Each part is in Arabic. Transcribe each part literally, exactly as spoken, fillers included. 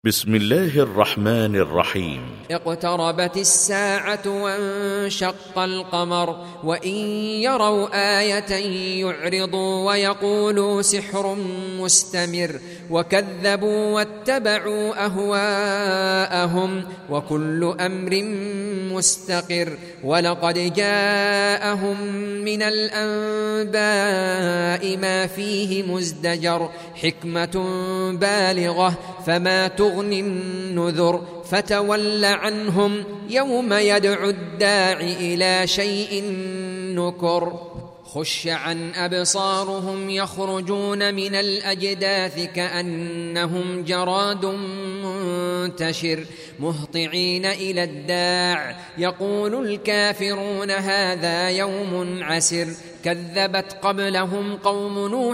بسم الله الرحمن الرحيم. اقتربت الساعة وانشق القمر وإن يروا آية يعرضوا ويقولوا سحر مستمر وكذبوا واتبعوا أهواءهم وكل أمر مستقر ولقد جاءهم من الأنباء ما فيه مزدجر حكمة بالغة فما تغني النذر فتول عنهم يوم يدعو الداع إلى شيء نكر خش عن أبصارهم يخرجون من الأجداث كأنهم جراد منتشر مهطعين إلى الداع يقول الكافرون هذا يوم عسر كذبت قبلهم قوم نوح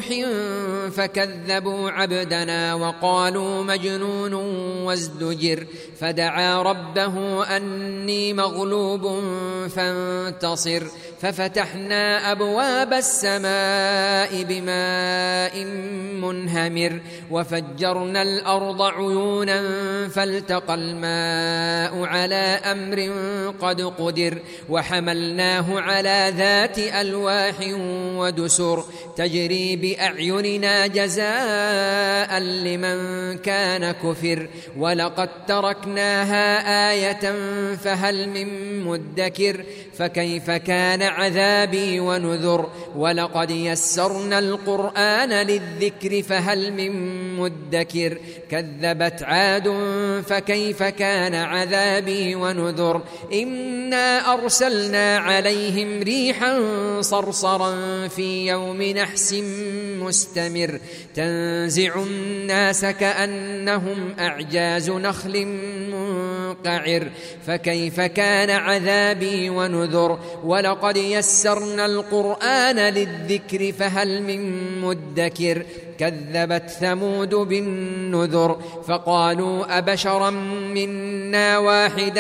فكذبوا عبدنا وقالوا مجنون وازدجر فدعا ربه أني مغلوب فانتصر ففتحنا أبواب السماء بماء منهمر وفجرنا الأرض عيونا فالتقى الماء على أمر قد قدر وحملناه على ذات ألواح ودسر تجري بأعيننا جزاء لمن كان كفر ولقد تركناها آية فهل من مدكر فكيف كان عذابي ونذر ولقد يسرنا القرآن للذكر فهل من مدكر كذبت عاد فكيف كان عذابي ونذر إنا أرسلنا عليهم ريحا صرصرا في يوم نحس مستمر تنزع الناس كأنهم أعجاز نخل منقعر فكيف كان عذابي ونذر ولقد يسرنا القرآن للذكر فهل من مدكر كذبت ثمود بالنذر فقالوا أبشرا منا واحدا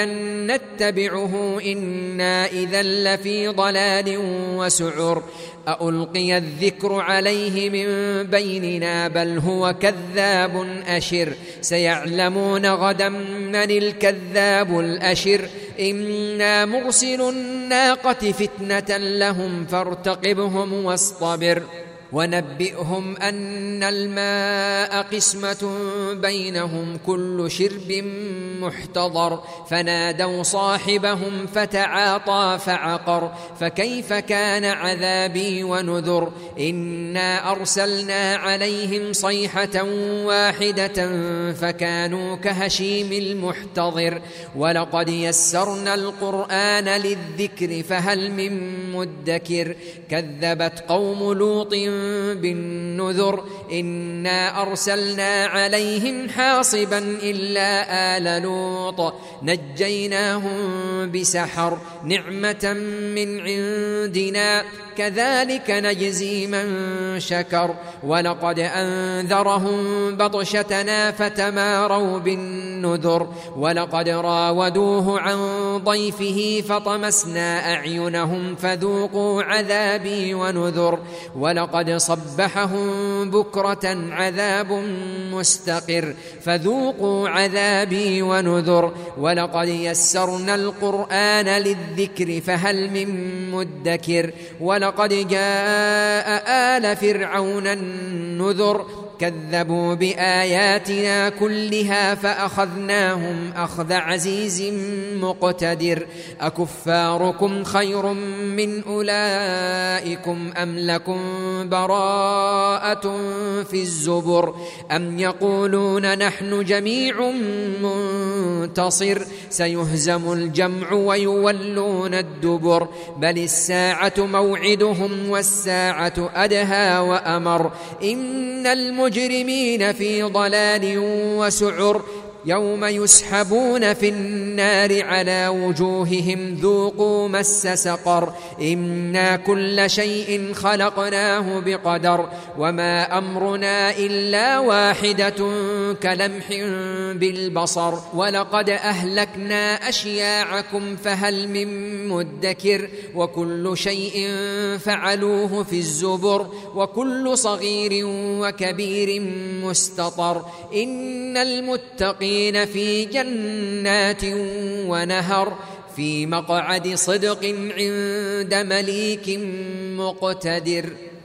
نتبعه إنا إذا لفي ضلال وسعر أألقي الذكر عليه من بيننا بل هو كذاب أشر سيعلمون غدا من الكذاب الأشر إنا مرسل الناقة فتنة لهم فارتقبهم واصطبر ونبئهم أن الماء قسمة بينهم كل شرب محتضر فنادوا صاحبهم فتعاطى فعقر فكيف كان عذابي ونذر إنا أرسلنا عليهم صيحة واحدة فكانوا كهشيم المحتضر ولقد يسرنا القرآن للذكر فهل من مدكر كذبت قوم لوط بالنذر إنا أرسلنا عليهم حاصبا إلا آل لوط نجيناهم بسحر نعمة من عندنا كذلك نجزي من شكر ولقد أنذرهم بطشتنا فتماروا بالنذر ولقد راودوه عن ضيفه فطمسنا أعينهم فذوقوا عذابي ونذر ولقد صبحهم بكرة عذاب مستقر فذوقوا عذابي ونذر ولقد يسرنا القرآن للذكر فهل من مدكر ولقد جاء آل فرعون النذر كذبوا بآياتنا كلها فأخذناهم أخذ عزيز مقتدر أكفاركم خير من أولئكم أم لكم براءة في الزبر أم يقولون نحن جميع منتصر سيهزم الجمع ويولون الدبر بل الساعة موعدهم والساعة أدهى وأمر إن المجرمين في ضلال وسعر يوم يسحبون في النار على وجوههم ذوقوا مس سقر إنا كل شيء خلقناه بقدر وما أمرنا إلا واحدة كلمح بالبصر ولقد أهلكنا أشياعكم فهل من مدكر وكل شيء فعلوه في الزبر وكل صغير وكبير مستطر إن المتقين للمتقين في جنات ونهر في مقعد صدق عند مليك مقتدر.